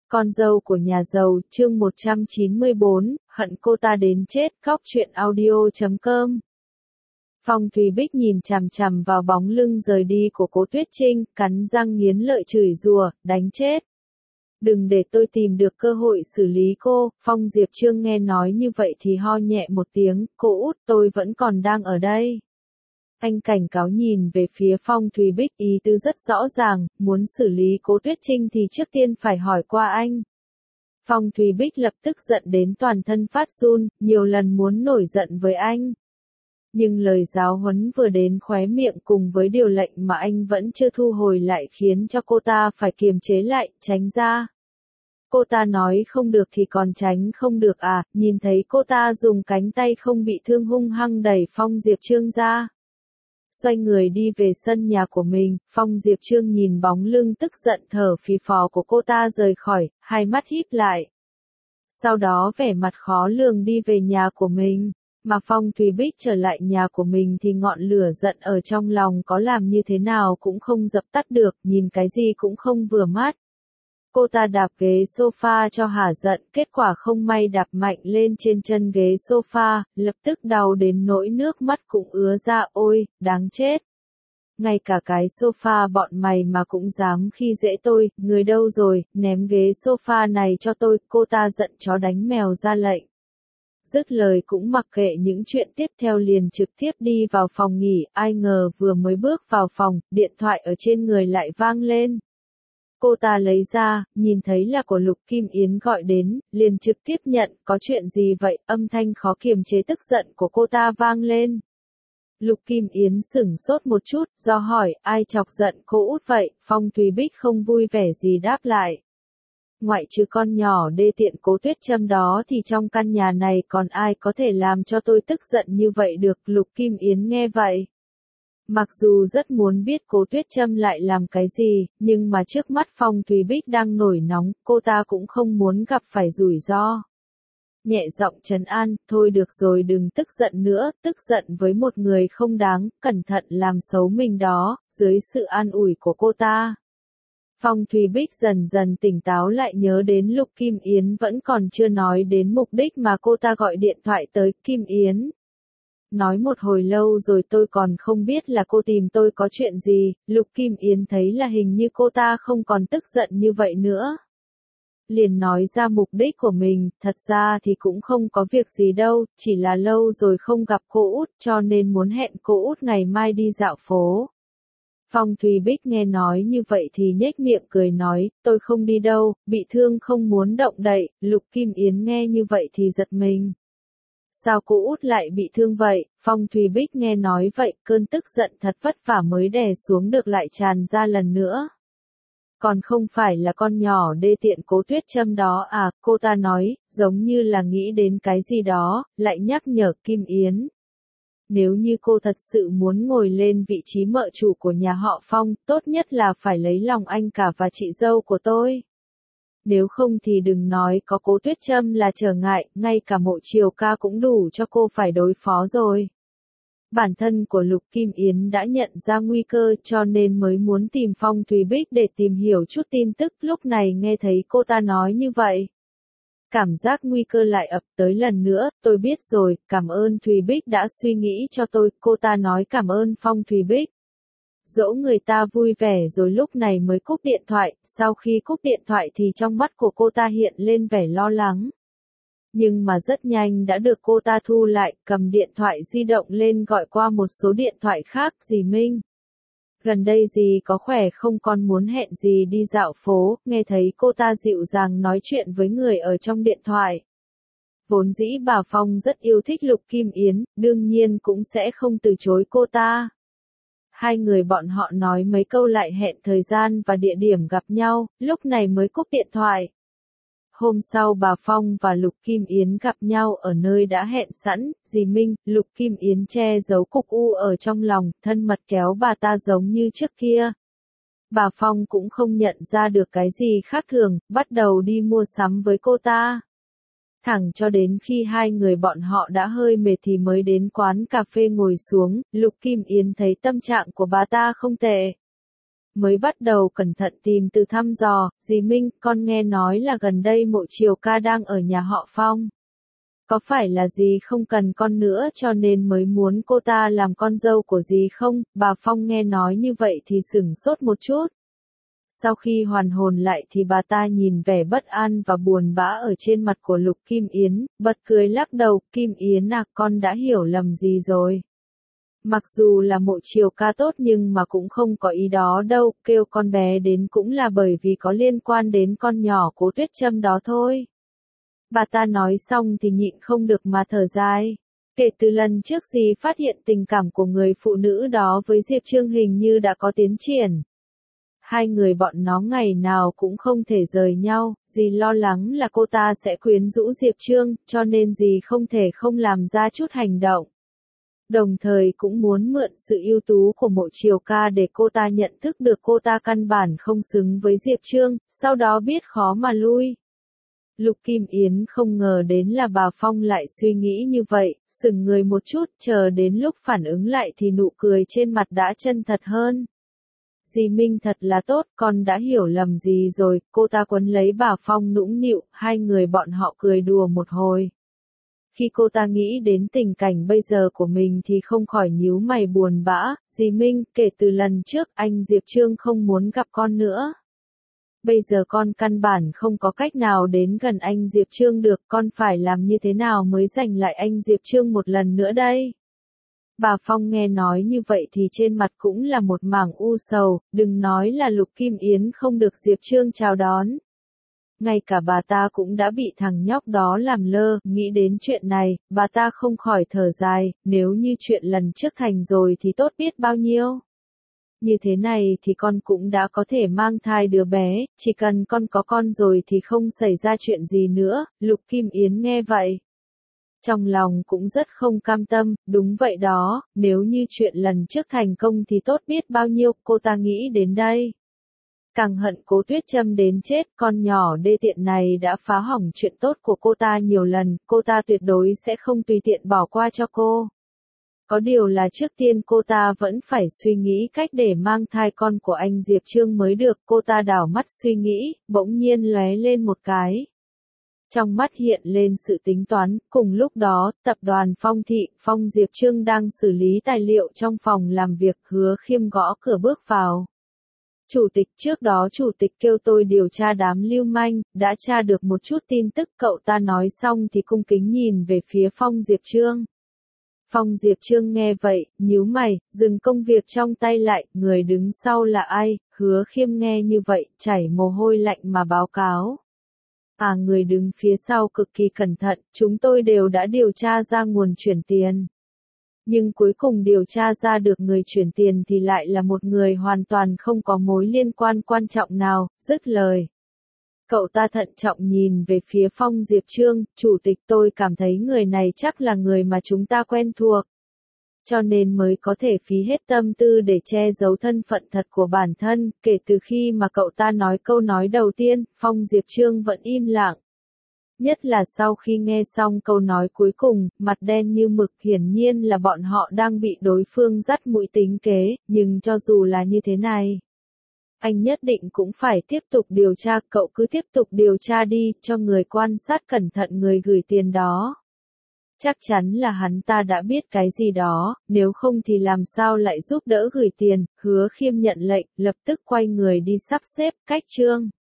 Con dâu của nhà giàu, chương 194, hận cô ta đến chết, khóc chuyện audio.com. Phong Thùy Bích nhìn chằm chằm vào bóng lưng rời đi của Cố Tuyết Trinh, cắn răng nghiến lợi chửi rủa, đánh chết. Đừng để tôi tìm được cơ hội xử lý cô. Phong Diệp Trương nghe nói như vậy thì ho nhẹ một tiếng, cô út, tôi vẫn còn đang ở đây. Anh cảnh cáo nhìn về phía Phong Thùy Bích, ý tứ rất rõ ràng, muốn xử lý Cố Tuyết Trinh thì trước tiên phải hỏi qua anh. Phong Thùy Bích lập tức giận đến toàn thân phát run, nhiều lần muốn nổi giận với anh. Nhưng lời giáo huấn vừa đến khóe miệng cùng với điều lệnh mà anh vẫn chưa thu hồi lại khiến cho cô ta phải kiềm chế lại, tránh ra. Cô ta nói không được thì còn tránh không được à, nhìn thấy cô ta dùng cánh tay không bị thương hung hăng đẩy Phong Diệp Trương ra. Xoay người đi về sân nhà của mình, Phong Diệp Trương nhìn bóng lưng tức giận thở phì phò của cô ta rời khỏi, hai mắt híp lại. Sau đó vẻ mặt khó lường đi về nhà của mình, mà Phong Thùy Bích trở lại nhà của mình thì ngọn lửa giận ở trong lòng có làm như thế nào cũng không dập tắt được, nhìn cái gì cũng không vừa mắt. Cô ta đạp ghế sofa cho hả giận, kết quả không may đạp mạnh lên trên chân ghế sofa, lập tức đau đến nỗi nước mắt cũng ứa ra, ôi, đáng chết. Ngay cả cái sofa bọn mày mà cũng dám khi dễ tôi, người đâu rồi, ném ghế sofa này cho tôi, cô ta giận chó đánh mèo ra lệnh. Dứt lời cũng mặc kệ những chuyện tiếp theo liền trực tiếp đi vào phòng nghỉ, ai ngờ vừa mới bước vào phòng, điện thoại ở trên người lại vang lên. Cô ta lấy ra, nhìn thấy là của Lục Kim Yến gọi đến, liền trực tiếp nhận, có chuyện gì vậy, âm thanh khó kiềm chế tức giận của cô ta vang lên. Lục Kim Yến sửng sốt một chút, do hỏi, ai chọc giận cô út vậy, Phong Thùy Bích không vui vẻ gì đáp lại. Ngoại trừ con nhỏ đê tiện Cố Tuyết Trâm đó thì trong căn nhà này còn ai có thể làm cho tôi tức giận như vậy được, Lục Kim Yến nghe vậy. Mặc dù rất muốn biết Cố Tuyết Trâm lại làm cái gì, nhưng mà trước mắt Phong Thùy Bích đang nổi nóng, cô ta cũng không muốn gặp phải rủi ro. Nhẹ giọng trấn an, thôi được rồi đừng tức giận nữa, tức giận với một người không đáng, cẩn thận làm xấu mình đó, dưới sự an ủi của cô ta. Phong Thùy Bích dần dần tỉnh táo lại nhớ đến Lục Kim Yến vẫn còn chưa nói đến mục đích mà cô ta gọi điện thoại tới, Kim Yến. Nói một hồi lâu rồi tôi còn không biết là cô tìm tôi có chuyện gì, Lục Kim Yến thấy là hình như cô ta không còn tức giận như vậy nữa. Liền nói ra mục đích của mình, thật ra thì cũng không có việc gì đâu, chỉ là lâu rồi không gặp cô út cho nên muốn hẹn cô út ngày mai đi dạo phố. Phong Thùy Bích nghe nói như vậy thì nhếch miệng cười nói, tôi không đi đâu, bị thương không muốn động đậy, Lục Kim Yến nghe như vậy thì giật mình. Sao cô út lại bị thương vậy? Phong Thùy Bích nghe nói vậy, cơn tức giận thật vất vả mới đè xuống được lại tràn ra lần nữa. Còn không phải là con nhỏ đê tiện Cố Tuyết Trâm đó à, cô ta nói, giống như là nghĩ đến cái gì đó, lại nhắc nhở Kim Yến. Nếu như cô thật sự muốn ngồi lên vị trí mợ chủ của nhà họ Phong, tốt nhất là phải lấy lòng anh cả và chị dâu của tôi. Nếu không thì đừng nói có Cố Tuyết Trâm là trở ngại, ngay cả Mộ Triều Ca cũng đủ cho cô phải đối phó rồi. Bản thân của Lục Kim Yến đã nhận ra nguy cơ cho nên mới muốn tìm Phong Thùy Bích để tìm hiểu chút tin tức, lúc này nghe thấy cô ta nói như vậy. Cảm giác nguy cơ lại ập tới lần nữa, tôi biết rồi, cảm ơn Thùy Bích đã suy nghĩ cho tôi, cô ta nói cảm ơn Phong Thùy Bích. Dỗ người ta vui vẻ rồi lúc này mới cúp điện thoại, sau khi cúp điện thoại thì trong mắt của cô ta hiện lên vẻ lo lắng. Nhưng mà rất nhanh đã được cô ta thu lại, cầm điện thoại di động lên gọi qua một số điện thoại khác, dì Minh. Gần đây dì có khỏe không, con muốn hẹn dì đi dạo phố, nghe thấy cô ta dịu dàng nói chuyện với người ở trong điện thoại. Vốn dĩ bà Phong rất yêu thích Lục Kim Yến, đương nhiên cũng sẽ không từ chối cô ta. Hai người bọn họ nói mấy câu lại hẹn thời gian và địa điểm gặp nhau, lúc này mới cúp điện thoại. Hôm sau bà Phong và Lục Kim Yến gặp nhau ở nơi đã hẹn sẵn, dì Minh, Lục Kim Yến che giấu cục u ở trong lòng, thân mật kéo bà ta giống như trước kia. Bà Phong cũng không nhận ra được cái gì khác thường, bắt đầu đi mua sắm với cô ta. Thẳng cho đến khi hai người bọn họ đã hơi mệt thì mới đến quán cà phê ngồi xuống, Lục Kim Yến thấy tâm trạng của bà ta không tệ. mới bắt đầu cẩn thận tìm từ thăm dò, dì Minh, con nghe nói là gần đây Mộ Triều ca đang ở nhà họ Phong. Có phải là dì không cần con nữa cho nên mới muốn cô ta làm con dâu của dì không? Bà Phong nghe nói như vậy thì sửng sốt một chút. Sau khi hoàn hồn lại thì bà ta nhìn vẻ bất an và buồn bã ở trên mặt của Lục Kim Yến, bật cười lắc đầu, Kim Yến à, con đã hiểu lầm gì rồi. Mặc dù là Mộ Triều ca tốt nhưng mà cũng không có ý đó đâu, kêu con bé đến cũng là bởi vì có liên quan đến con nhỏ Cố Tuyết Trâm đó thôi. Bà ta nói xong thì nhịn không được mà thở dài. Kể từ lần trước dì phát hiện tình cảm của người phụ nữ đó với Diệp Trương hình như đã có tiến triển. Hai người bọn nó ngày nào cũng không thể rời nhau, dì lo lắng là cô ta sẽ quyến rũ Diệp Trương, cho nên dì không thể không làm ra chút hành động. Đồng thời cũng muốn mượn sự ưu tú của Mộ Triều ca để cô ta nhận thức được cô ta căn bản không xứng với Diệp Trương, sau đó biết khó mà lui. Lục Kim Yến không ngờ đến là bà Phong lại suy nghĩ như vậy, sững người một chút, chờ đến lúc phản ứng lại thì nụ cười trên mặt đã chân thật hơn. Dì Minh thật là tốt, con đã hiểu lầm gì rồi, cô ta quấn lấy bà Phong nũng nịu, hai người bọn họ cười đùa một hồi. Khi cô ta nghĩ đến tình cảnh bây giờ của mình thì không khỏi nhíu mày buồn bã, dì Minh, kể từ lần trước anh Diệp Trương không muốn gặp con nữa. Bây giờ con căn bản không có cách nào đến gần anh Diệp Trương được, con phải làm như thế nào mới giành lại anh Diệp Trương một lần nữa đây? Bà Phong nghe nói như vậy thì trên mặt cũng là một mảng u sầu, đừng nói là Lục Kim Yến không được Diệp Trương chào đón. Ngay cả bà ta cũng đã bị thằng nhóc đó làm lơ, nghĩ đến chuyện này, bà ta không khỏi thở dài, nếu như chuyện lần trước thành rồi thì tốt biết bao nhiêu. Như thế này thì con cũng đã có thể mang thai đứa bé, chỉ cần con có con rồi thì không xảy ra chuyện gì nữa, Lục Kim Yến nghe vậy. Trong lòng cũng rất không cam tâm, đúng vậy đó, nếu như chuyện lần trước thành công thì tốt biết bao nhiêu, cô ta nghĩ đến đây. Càng hận Cố Tuyết Trâm đến chết, con nhỏ đê tiện này đã phá hỏng chuyện tốt của cô ta nhiều lần, cô ta tuyệt đối sẽ không tùy tiện bỏ qua cho cô. Có điều là trước tiên cô ta vẫn phải suy nghĩ cách để mang thai con của anh Diệp Trương mới được, cô ta đảo mắt suy nghĩ, bỗng nhiên lóe lên một cái. Trong mắt hiện lên sự tính toán, cùng lúc đó, tập đoàn Phong Thị, Phong Diệp Trương đang xử lý tài liệu trong phòng làm việc, Hứa Khiêm gõ cửa bước vào. Chủ tịch, trước đó chủ tịch kêu tôi điều tra đám lưu manh, đã tra được một chút tin tức, cậu ta nói xong thì cung kính nhìn về phía Phong Diệp Trương. Phong Diệp Trương nghe vậy, nhíu mày, dừng công việc trong tay lại, người đứng sau là ai? Hứa Khiêm nghe như vậy, chảy mồ hôi lạnh mà báo cáo. Người đứng phía sau cực kỳ cẩn thận, chúng tôi đều đã điều tra ra nguồn chuyển tiền. Nhưng cuối cùng điều tra ra được người chuyển tiền thì lại là một người hoàn toàn không có mối liên quan quan trọng nào, dứt lời. Cậu ta thận trọng nhìn về phía Phong Diệp Trương, chủ tịch, tôi cảm thấy người này chắc là người mà chúng ta quen thuộc. Cho nên mới có thể phí hết tâm tư để che giấu thân phận thật của bản thân, kể từ khi mà cậu ta nói câu nói đầu tiên, Phong Diệp Trương vẫn im lặng. Nhất là sau khi nghe xong câu nói cuối cùng, mặt đen như mực, hiển nhiên là bọn họ đang bị đối phương dắt mũi tính kế, nhưng cho dù là như thế này, anh nhất định cũng phải tiếp tục điều tra, cậu cứ tiếp tục điều tra đi, cho người quan sát cẩn thận người gửi tiền đó. Chắc chắn là hắn ta đã biết cái gì đó, nếu không thì làm sao lại giúp đỡ gửi tiền, Hứa Khiêm nhận lệnh, lập tức quay người đi sắp xếp, cách Trương.